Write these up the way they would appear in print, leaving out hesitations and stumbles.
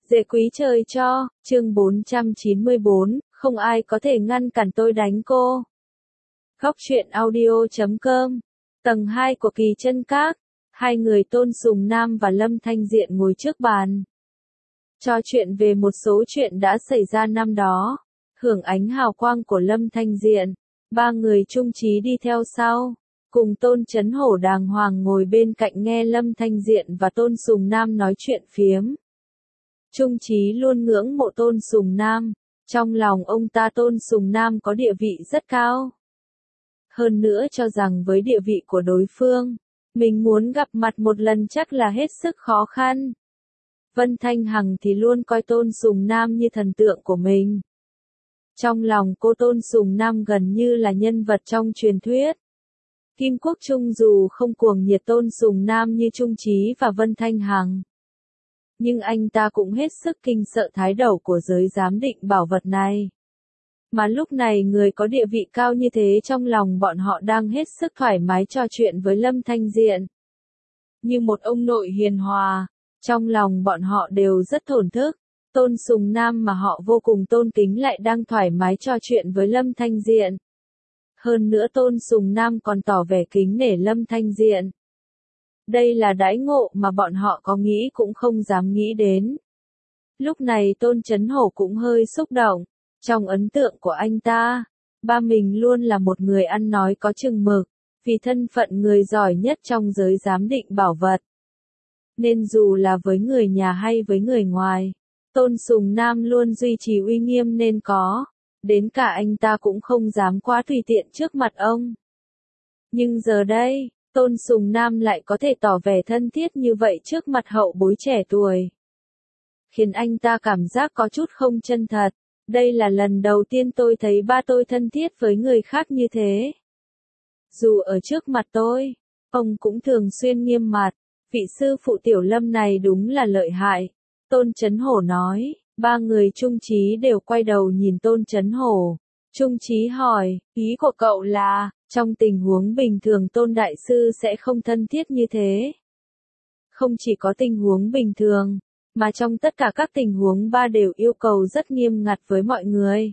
Dễ quý trời cho, chương 494, không ai có thể ngăn cản tôi đánh cô. Góc truyện audio.com, tầng 2 của Kỳ Chân Các, hai người Tôn Sùng Nam và Lâm Thanh Diện ngồi trước bàn. Trò chuyện về một số chuyện đã xảy ra năm đó, hưởng ánh hào quang của Lâm Thanh Diện, ba người Trung Chí đi theo sau, cùng Tôn Chấn Hổ đàng hoàng ngồi bên cạnh nghe Lâm Thanh Diện và Tôn Sùng Nam nói chuyện phiếm. Trung Chí luôn ngưỡng mộ Tôn Sùng Nam, trong lòng ông ta Tôn Sùng Nam có địa vị rất cao. Hơn nữa cho rằng với địa vị của đối phương, mình muốn gặp mặt một lần chắc là hết sức khó khăn. Vân Thanh Hằng thì luôn coi Tôn Sùng Nam như thần tượng của mình. Trong lòng cô Tôn Sùng Nam gần như là nhân vật trong truyền thuyết. Kim Quốc Trung dù không cuồng nhiệt Tôn Sùng Nam như Trung Chí và Vân Thanh Hằng, nhưng anh ta cũng hết sức kinh sợ thái đầu của giới giám định bảo vật này. Mà lúc này người có địa vị cao như thế trong lòng bọn họ đang hết sức thoải mái trò chuyện với Lâm Thanh Diện. Như một ông nội hiền hòa, trong lòng bọn họ đều rất thổn thức. Tôn Sùng Nam mà họ vô cùng tôn kính lại đang thoải mái trò chuyện với Lâm Thanh Diện. Hơn nữa Tôn Sùng Nam còn tỏ vẻ kính nể Lâm Thanh Diện. Đây là đãi ngộ mà bọn họ có nghĩ cũng không dám nghĩ đến. Lúc này Tôn Chấn Hổ cũng hơi xúc động. Trong ấn tượng của anh ta, ba mình luôn là một người ăn nói có chừng mực, vì thân phận người giỏi nhất trong giới giám định bảo vật. Nên dù là với người nhà hay với người ngoài, Tôn Sùng Nam luôn duy trì uy nghiêm nên có, đến cả anh ta cũng không dám quá tùy tiện trước mặt ông. Nhưng giờ đây, Tôn Sùng Nam lại có thể tỏ vẻ thân thiết như vậy trước mặt hậu bối trẻ tuổi, khiến anh ta cảm giác có chút không chân thật. Đây là lần đầu tiên tôi thấy ba tôi thân thiết với người khác như thế. Dù ở trước mặt tôi, ông cũng thường xuyên nghiêm mặt. Vị sư phụ Tiểu Lâm này đúng là lợi hại. Tôn Chấn Hổ nói. Ba người Trung Chí đều quay đầu nhìn Tôn Chấn Hổ. Trung Chí hỏi, ý của cậu là, trong tình huống bình thường Tôn Đại Sư sẽ không thân thiết như thế. Không chỉ có tình huống bình thường, mà trong tất cả các tình huống ba đều yêu cầu rất nghiêm ngặt với mọi người.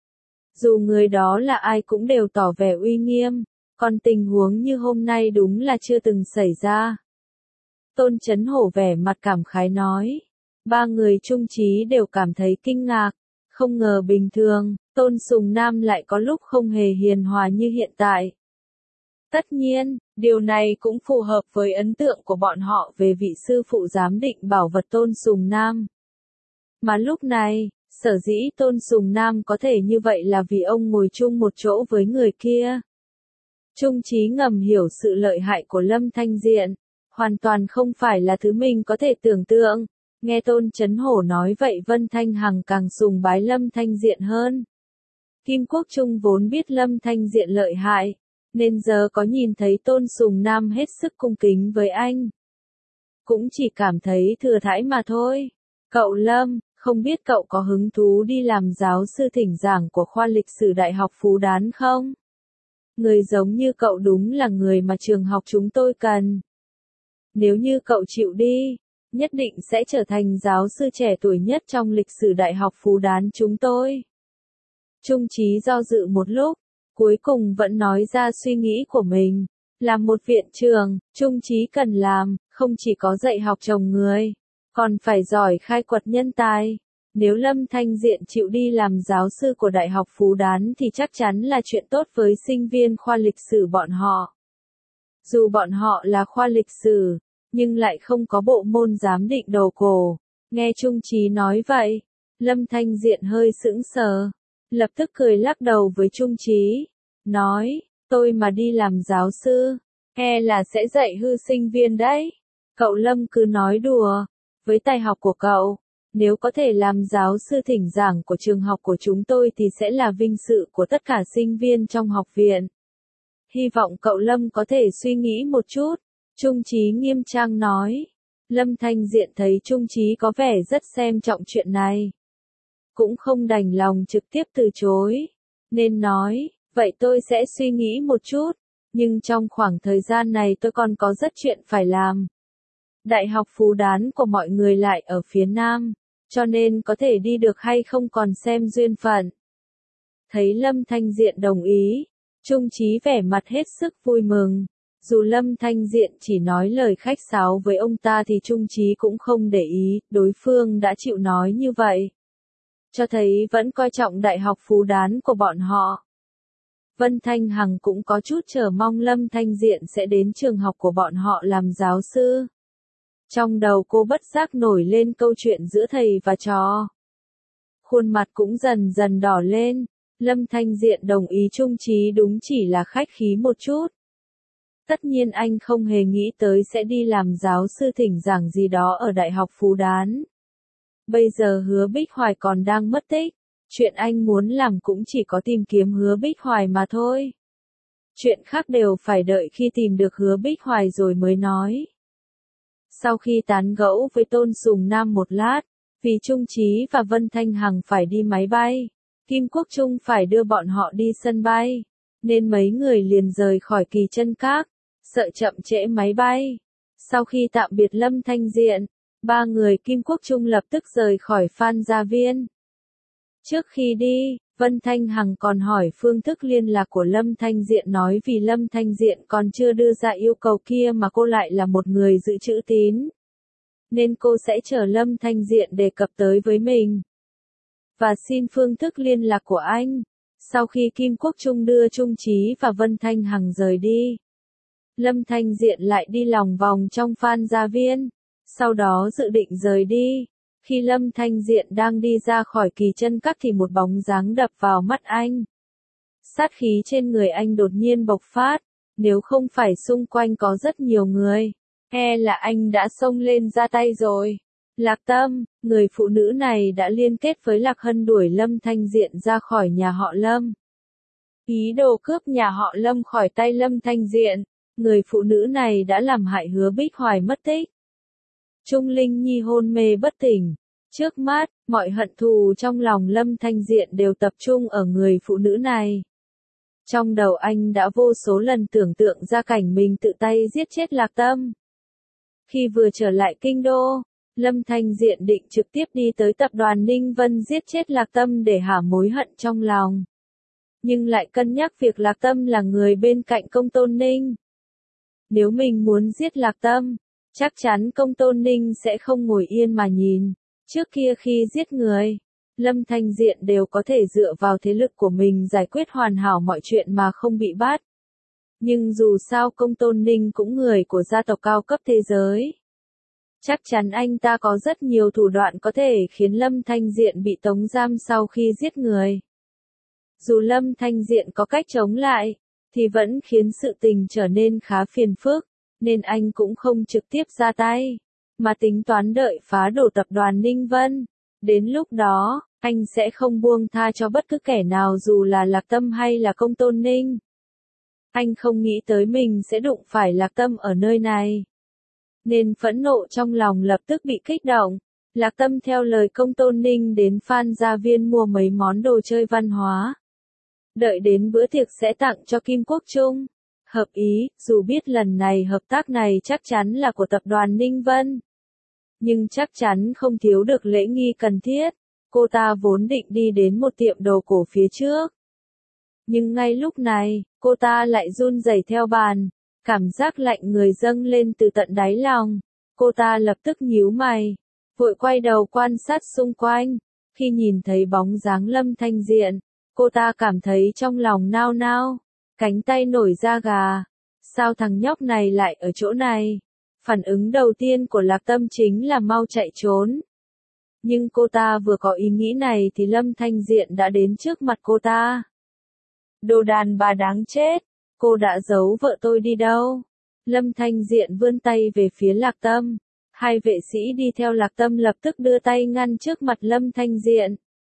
Dù người đó là ai cũng đều tỏ vẻ uy nghiêm, còn tình huống như hôm nay đúng là chưa từng xảy ra. Tôn Chấn Hổ vẻ mặt cảm khái nói. Ba người Trung Chí đều cảm thấy kinh ngạc, không ngờ bình thường, Tôn Sùng Nam lại có lúc không hề hiền hòa như hiện tại. Tất nhiên, điều này cũng phù hợp với ấn tượng của bọn họ về vị sư phụ giám định bảo vật Tôn Sùng Nam. Mà lúc này, sở dĩ Tôn Sùng Nam có thể như vậy là vì ông ngồi chung một chỗ với người kia. Trung Chí ngầm hiểu sự lợi hại của Lâm Thanh Diện, hoàn toàn không phải là thứ mình có thể tưởng tượng. Nghe Tôn Chấn Hổ nói vậy Vân Thanh Hằng càng sùng bái Lâm Thanh Diện hơn. Kim Quốc Trung vốn biết Lâm Thanh Diện lợi hại, nên giờ có nhìn thấy Tôn Sùng Nam hết sức cung kính với anh, cũng chỉ cảm thấy thừa thãi mà thôi. Cậu Lâm, không biết cậu có hứng thú đi làm giáo sư thỉnh giảng của khoa lịch sử Đại học Phú Đán không? Người giống như cậu đúng là người mà trường học chúng tôi cần. Nếu như cậu chịu đi, nhất định sẽ trở thành giáo sư trẻ tuổi nhất trong lịch sử Đại học Phú Đán chúng tôi. Trung Chí do dự một lúc, cuối cùng vẫn nói ra suy nghĩ của mình. Làm một viện trường, Trung Chí cần làm, không chỉ có dạy học trồng người, còn phải giỏi khai quật nhân tài. Nếu Lâm Thanh Diện chịu đi làm giáo sư của Đại học Phú Đán thì chắc chắn là chuyện tốt với sinh viên khoa lịch sử bọn họ. Dù bọn họ là khoa lịch sử, nhưng lại không có bộ môn giám định đồ cổ. Nghe Trung Chí nói vậy, Lâm Thanh Diện hơi sững sờ, lập tức cười lắc đầu với Trung Chí, nói, tôi mà đi làm giáo sư, e là sẽ dạy hư sinh viên đấy. Cậu Lâm cứ nói đùa, với tài học của cậu, nếu có thể làm giáo sư thỉnh giảng của trường học của chúng tôi thì sẽ là vinh dự của tất cả sinh viên trong học viện. Hy vọng cậu Lâm có thể suy nghĩ một chút. Trung Chí nghiêm trang nói. Lâm Thanh Diện thấy Trung Chí có vẻ rất xem trọng chuyện này, cũng không đành lòng trực tiếp từ chối, nên nói, vậy tôi sẽ suy nghĩ một chút, nhưng trong khoảng thời gian này tôi còn có rất chuyện phải làm. Đại học Phú Đán của mọi người lại ở phía Nam, cho nên có thể đi được hay không còn xem duyên phận. Thấy Lâm Thanh Diện đồng ý, Trung Chí vẻ mặt hết sức vui mừng. Dù Lâm Thanh Diện chỉ nói lời khách sáo với ông ta thì Trung Chí cũng không để ý, đối phương đã chịu nói như vậy. Cho thấy vẫn coi trọng đại học Phú Đán của bọn họ. Vân Thanh Hằng cũng có chút chờ mong Lâm Thanh Diện sẽ đến trường học của bọn họ làm giáo sư. Trong đầu cô bất giác nổi lên câu chuyện giữa thầy và trò. Khuôn mặt cũng dần dần đỏ lên, Lâm Thanh Diện đồng ý Trung Chí đúng chỉ là khách khí một chút. Tất nhiên anh không hề nghĩ tới sẽ đi làm giáo sư thỉnh giảng gì đó ở Đại học Phú Đán. Bây giờ Hứa Bích Hoài còn đang mất tích, chuyện anh muốn làm cũng chỉ có tìm kiếm Hứa Bích Hoài mà thôi. Chuyện khác đều phải đợi khi tìm được Hứa Bích Hoài rồi mới nói. Sau khi tán gẫu với Tôn Sùng Nam một lát, vì Trung Chí và Vân Thanh Hằng phải đi máy bay, Kim Quốc Trung phải đưa bọn họ đi sân bay, nên mấy người liền rời khỏi Kỳ Chân Các, sợ chậm trễ máy bay. Sau khi tạm biệt Lâm Thanh Diện, ba người Kim Quốc Trung lập tức rời khỏi Phan Gia Viên. Trước khi đi, Vân Thanh Hằng còn hỏi phương thức liên lạc của Lâm Thanh Diện, nói vì Lâm Thanh Diện còn chưa đưa ra yêu cầu kia mà cô lại là một người giữ chữ tín, nên cô sẽ chờ Lâm Thanh Diện đề cập tới với mình và xin phương thức liên lạc của anh. Sau khi Kim Quốc Trung đưa Trung Chí và Vân Thanh Hằng rời đi, Lâm Thanh Diện lại đi lòng vòng trong Phan Gia Viên, sau đó dự định rời đi. Khi Lâm Thanh Diện đang đi ra khỏi Kỳ Chân Các thì một bóng dáng đập vào mắt anh. Sát khí trên người anh đột nhiên bộc phát, nếu không phải xung quanh có rất nhiều người, e là anh đã xông lên ra tay rồi. Lạc Tâm, người phụ nữ này đã liên kết với Lạc Hân đuổi Lâm Thanh Diện ra khỏi nhà họ Lâm. Ý đồ cướp nhà họ Lâm khỏi tay Lâm Thanh Diện, người phụ nữ này đã làm hại Hứa Bích Hoài mất tích. Trung Linh Nhi hôn mê bất tỉnh. Trước mắt, mọi hận thù trong lòng Lâm Thanh Diện đều tập trung ở người phụ nữ này. Trong đầu anh đã vô số lần tưởng tượng ra cảnh mình tự tay giết chết Lạc Tâm. Khi vừa trở lại kinh đô, Lâm Thanh Diện định trực tiếp đi tới tập đoàn Ninh Vân giết chết Lạc Tâm để hả mối hận trong lòng. Nhưng lại cân nhắc việc Lạc Tâm là người bên cạnh Công Tôn Ninh. Nếu mình muốn giết Lạc Tâm, chắc chắn Công Tôn Ninh sẽ không ngồi yên mà nhìn. Trước kia khi giết người, Lâm Thanh Diện đều có thể dựa vào thế lực của mình giải quyết hoàn hảo mọi chuyện mà không bị bắt. Nhưng dù sao Công Tôn Ninh cũng người của gia tộc cao cấp thế giới. Chắc chắn anh ta có rất nhiều thủ đoạn có thể khiến Lâm Thanh Diện bị tống giam sau khi giết người. Dù Lâm Thanh Diện có cách chống lại, thì vẫn khiến sự tình trở nên khá phiền phức, nên anh cũng không trực tiếp ra tay, mà tính toán đợi phá đổ tập đoàn Ninh Vân. Đến lúc đó, anh sẽ không buông tha cho bất cứ kẻ nào dù là Lạc Tâm hay là Công Tôn Ninh. Anh không nghĩ tới mình sẽ đụng phải Lạc Tâm ở nơi này, nên phẫn nộ trong lòng lập tức bị kích động. Lạc Tâm theo lời Công Tôn Ninh đến Phan Gia Viên mua mấy món đồ chơi văn hóa. Đợi đến bữa tiệc sẽ tặng cho Kim Quốc Trung. Hợp ý, dù biết lần này hợp tác này chắc chắn là của tập đoàn Ninh Vân, nhưng chắc chắn không thiếu được lễ nghi cần thiết. Cô ta vốn định đi đến một tiệm đồ cổ phía trước, nhưng ngay lúc này, cô ta lại run rẩy theo bàn, cảm giác lạnh người dâng lên từ tận đáy lòng. Cô ta lập tức nhíu mày, vội quay đầu quan sát xung quanh. Khi nhìn thấy bóng dáng Lâm Thanh Diện, cô ta cảm thấy trong lòng nao nao, cánh tay nổi da gà. Sao thằng nhóc này lại ở chỗ này? Phản ứng đầu tiên của Lạc Tâm chính là mau chạy trốn. Nhưng cô ta vừa có ý nghĩ này thì Lâm Thanh Diện đã đến trước mặt cô ta. Đồ đàn bà đáng chết, cô đã giấu vợ tôi đi đâu? Lâm Thanh Diện vươn tay về phía Lạc Tâm. Hai vệ sĩ đi theo Lạc Tâm lập tức đưa tay ngăn trước mặt Lâm Thanh Diện.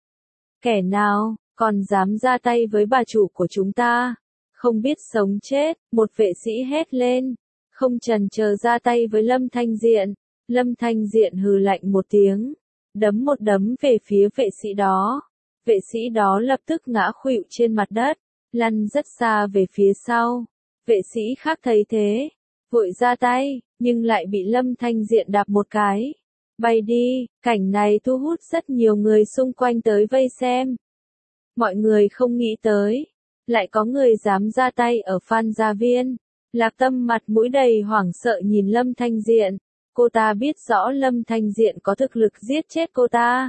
Kẻ nào, còn dám ra tay với bà chủ của chúng ta? Không biết sống chết, một vệ sĩ hét lên, không chần chờ ra tay với Lâm Thanh Diện. Lâm Thanh Diện hừ lạnh một tiếng, đấm một đấm về phía vệ sĩ đó. Vệ sĩ đó lập tức ngã khuỵu trên mặt đất, lăn rất xa về phía sau. Vệ sĩ khác thấy thế, vội ra tay, nhưng lại bị Lâm Thanh Diện đạp một cái. bay đi, cảnh này thu hút rất nhiều người xung quanh tới vây xem. Mọi người không nghĩ tới, lại có người dám ra tay ở Phan Gia Viên. Lạc Tâm mặt mũi đầy hoảng sợ nhìn Lâm Thanh Diện, cô ta biết rõ Lâm Thanh Diện có thực lực giết chết cô ta.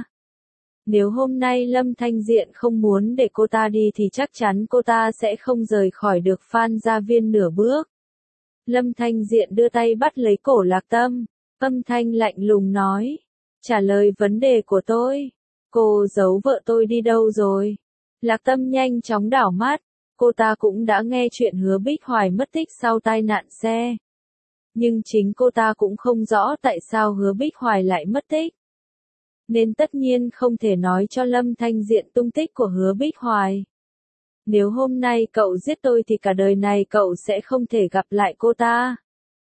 Nếu hôm nay Lâm Thanh Diện không muốn để cô ta đi thì chắc chắn cô ta sẽ không rời khỏi được Phan Gia Viên nửa bước. Lâm Thanh Diện đưa tay bắt lấy cổ Lạc Tâm, âm thanh lạnh lùng nói, trả lời vấn đề của tôi, cô giấu vợ tôi đi đâu rồi? Lạc Tâm nhanh chóng đảo mắt, cô ta cũng đã nghe chuyện Hứa Bích Hoài mất tích sau tai nạn xe. Nhưng chính cô ta cũng không rõ tại sao Hứa Bích Hoài lại mất tích. Nên tất nhiên không thể nói cho Lâm Thanh Diện tung tích của Hứa Bích Hoài. Nếu hôm nay cậu giết tôi thì cả đời này cậu sẽ không thể gặp lại cô ta.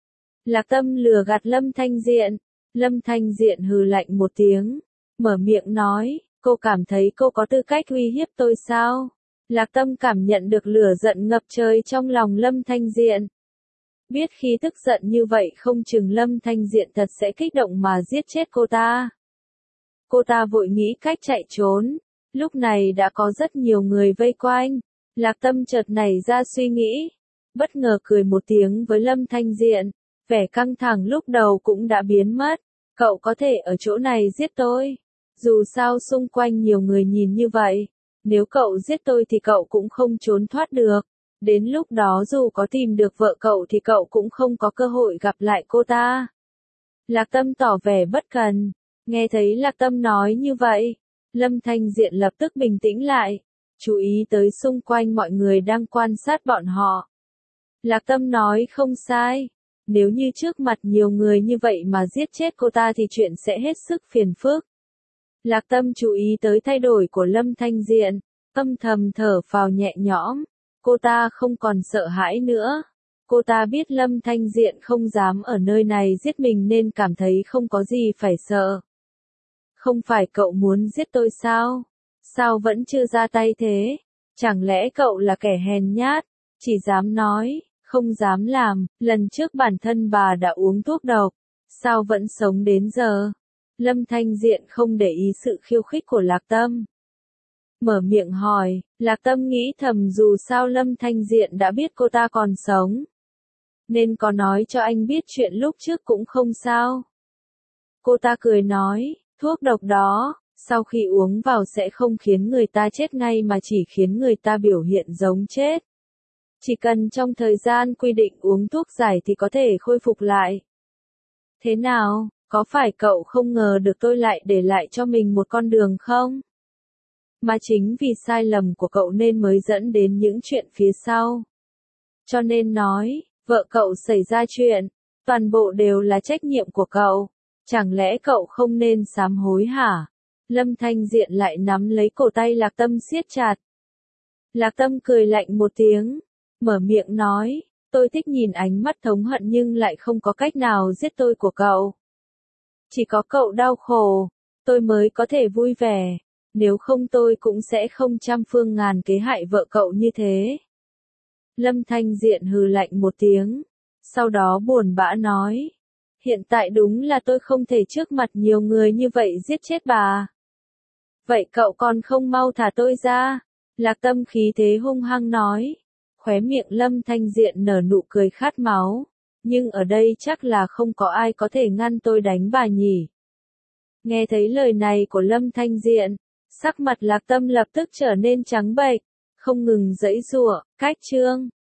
Lạc Tâm lừa gạt Lâm Thanh Diện. Lâm Thanh Diện hừ lạnh một tiếng, mở miệng nói, cô cảm thấy cô có tư cách uy hiếp tôi sao? Lạc Tâm cảm nhận được lửa giận ngập trời trong lòng Lâm Thanh Diện. Biết khi tức giận như vậy không chừng Lâm Thanh Diện thật sẽ kích động mà giết chết cô ta. Cô ta vội nghĩ cách chạy trốn, lúc này đã có rất nhiều người vây quanh. Lạc Tâm chợt nảy ra suy nghĩ, bất ngờ cười một tiếng với Lâm Thanh Diện, vẻ căng thẳng lúc đầu cũng đã biến mất. Cậu có thể ở chỗ này giết tôi, dù sao xung quanh nhiều người nhìn như vậy, nếu cậu giết tôi thì cậu cũng không trốn thoát được. Đến lúc đó dù có tìm được vợ cậu thì cậu cũng không có cơ hội gặp lại cô ta. Lạc Tâm tỏ vẻ bất cần, nghe thấy Lạc Tâm nói như vậy, Lâm Thanh Diện lập tức bình tĩnh lại, chú ý tới xung quanh mọi người đang quan sát bọn họ. Lạc Tâm nói không sai, nếu như trước mặt nhiều người như vậy mà giết chết cô ta thì chuyện sẽ hết sức phiền phức. Lạc Tâm chú ý tới thay đổi của Lâm Thanh Diện, âm thầm thở phào nhẹ nhõm, cô ta không còn sợ hãi nữa. Cô ta biết Lâm Thanh Diện không dám ở nơi này giết mình nên cảm thấy không có gì phải sợ. Không phải cậu muốn giết tôi sao? Sao vẫn chưa ra tay thế? Chẳng lẽ cậu là kẻ hèn nhát, chỉ dám nói, không dám làm, lần trước bản thân bà đã uống thuốc độc, sao vẫn sống đến giờ? Lâm Thanh Diện không để ý sự khiêu khích của Lạc Tâm. Mở miệng hỏi, Lạc Tâm nghĩ thầm dù sao Lâm Thanh Diện đã biết cô ta còn sống. Nên có nói cho anh biết chuyện lúc trước cũng không sao. Cô ta cười nói, thuốc độc đó, sau khi uống vào sẽ không khiến người ta chết ngay mà chỉ khiến người ta biểu hiện giống chết. Chỉ cần trong thời gian quy định uống thuốc giải thì có thể khôi phục lại. Thế nào, có phải cậu không ngờ được tôi lại để lại cho mình một con đường không? Mà chính vì sai lầm của cậu nên mới dẫn đến những chuyện phía sau. Cho nên nói, vợ cậu xảy ra chuyện, toàn bộ đều là trách nhiệm của cậu. Chẳng lẽ cậu không nên sám hối hả? Lâm Thanh Diện lại nắm lấy cổ tay Lạc Tâm siết chặt. Lạc Tâm cười lạnh một tiếng, mở miệng nói, tôi thích nhìn ánh mắt thống hận nhưng lại không có cách nào giết tôi của cậu. Chỉ có cậu đau khổ, tôi mới có thể vui vẻ, nếu không tôi cũng sẽ không trăm phương ngàn kế hại vợ cậu như thế. Lâm Thanh Diện hừ lạnh một tiếng, sau đó buồn bã nói, hiện tại đúng là tôi không thể trước mặt nhiều người như vậy giết chết bà. Vậy cậu còn không mau thả tôi ra? Lạc Tâm khí thế hung hăng nói. Khóe miệng Lâm Thanh Diện nở nụ cười khát máu. Nhưng ở đây chắc là không có ai có thể ngăn tôi đánh bà nhỉ. Nghe thấy lời này của Lâm Thanh Diện, sắc mặt Lạc Tâm lập tức trở nên trắng bệch, không ngừng giãy giụa, cách chương.